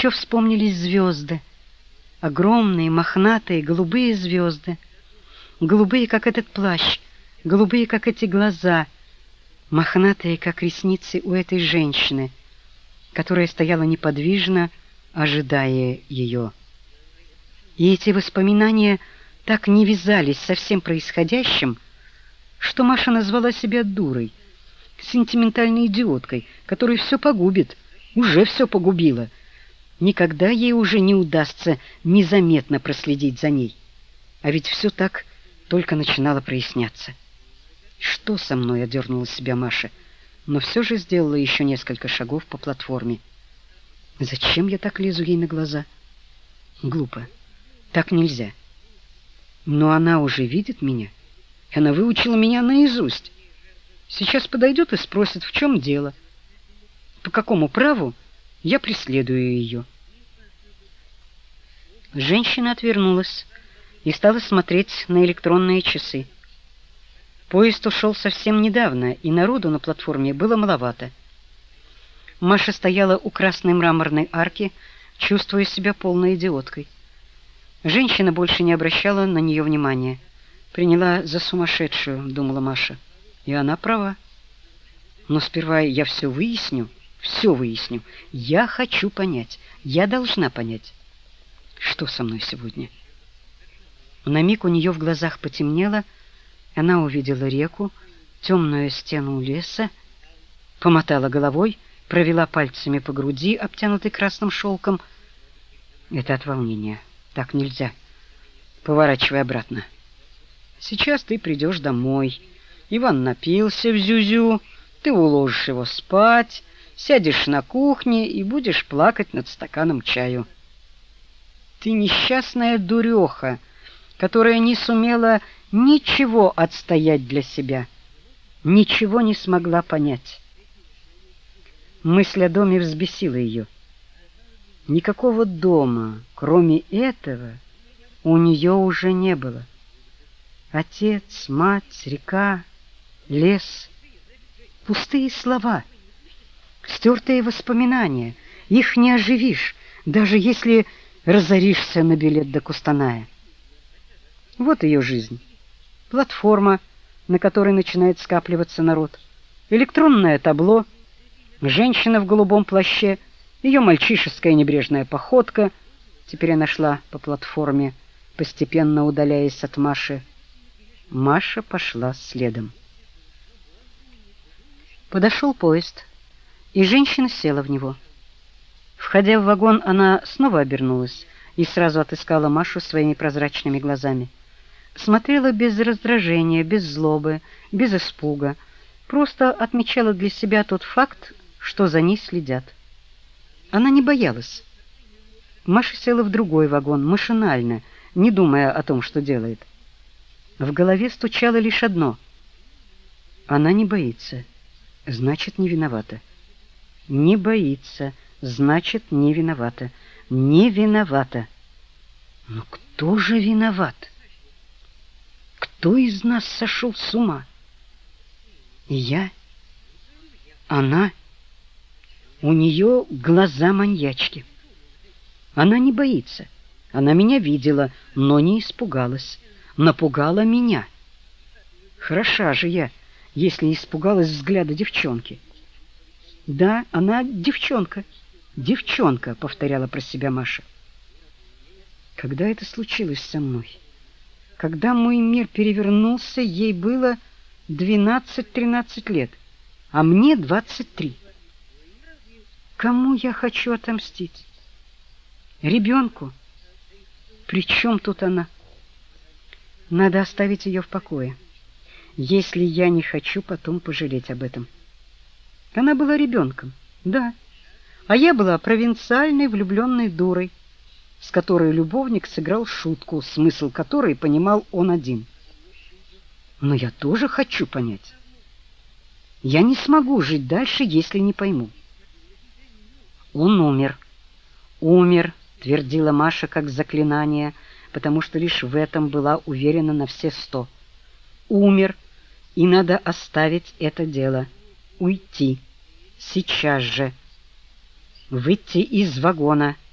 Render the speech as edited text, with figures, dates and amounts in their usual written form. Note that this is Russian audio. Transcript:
горячо вспомнились звезды. Огромные, мохнатые, голубые звезды. Голубые, как этот плащ, голубые, как эти глаза, мохнатые, как ресницы у этой женщины, которая стояла неподвижно, ожидая ее. И эти воспоминания так не вязались со всем происходящим, что Маша назвала себя дурой, сентиментальной идиоткой, которая все погубит, уже все погубила. Никогда ей уже не удастся незаметно проследить за ней. А ведь все так только начинало проясняться. «Что со мной?» — одернула себя Маша, но все же сделала еще несколько шагов по платформе. «Зачем я так лезу ей на глаза? Глупо. Так нельзя. Но она уже видит меня. Она выучила меня наизусть. Сейчас подойдет и спросит, в чем дело. По какому праву я преследую ее?» Женщина отвернулась и стала смотреть на электронные часы. Поезд ушел совсем недавно, и народу на платформе было маловато. Маша стояла у красной мраморной арки, чувствуя себя полной идиоткой. Женщина больше не обращала на нее внимания. «Приняла за сумасшедшую», — думала Маша. И она права. Но сперва я все выясню. Я хочу понять. Я должна понять, что со мной сегодня. На миг у нее в глазах потемнело. Она увидела реку, темную стену леса, помотала головой, провела пальцами по груди, обтянутой красным шелком. Это от волнения. Так нельзя. Поворачивай обратно. Сейчас ты придешь домой. Иван напился в зюзю, ты уложишь его спать, сядешь на кухне и будешь плакать над стаканом чаю. Ты несчастная дуреха, которая не сумела ничего отстоять для себя, ничего не смогла понять. Мысль о доме взбесила ее. Никакого дома, кроме этого, у нее уже не было. Отец, мать, река, лес, пустые слова, стертые воспоминания. Их не оживишь, даже если разоришься на билет до Кустаная. Вот ее жизнь. Платформа, на которой начинает скапливаться народ. Электронное табло, женщина в голубом плаще, ее мальчишеская небрежная походка. Теперь она шла по платформе, постепенно удаляясь от Маши. Маша пошла следом. Подошел поезд, и женщина села в него. Входя в вагон, она снова обернулась и сразу отыскала Машу своими прозрачными глазами. Смотрела без раздражения, без злобы, без испуга, просто отмечала для себя тот факт, что за ней следят. Она не боялась. Маша села в другой вагон, машинально, не думая о том, что делает. В голове стучало лишь одно: она не боится, значит, не виновата. Не боится, значит, не виновата. Не виновата. Но кто же виноват? Кто из нас сошел с ума? Я? Она? У нее глаза маньячки. Она не боится. Она меня видела, но не испугалась. Напугала меня. Хороша же я, если испугалась взгляда девчонки. Да, она девчонка. Девчонка, повторяла про себя Маша. Когда это случилось со мной? Когда мой мир перевернулся, ей было 12-13 лет, а мне 23. Кому я хочу отомстить? Ребенку? При чем тут она? Надо оставить ее в покое, если я не хочу потом пожалеть об этом. Она была ребенком, да, а я была провинциальной влюбленной дурой, с которой любовник сыграл шутку, смысл которой понимал он один. Но я тоже хочу понять. Я не смогу жить дальше, если не пойму. Он умер. Умер, твердила Маша как заклинание, потому что лишь в этом была уверена на все 100. Умер, и надо оставить это дело. Уйти. Сейчас же. Выйти из вагона.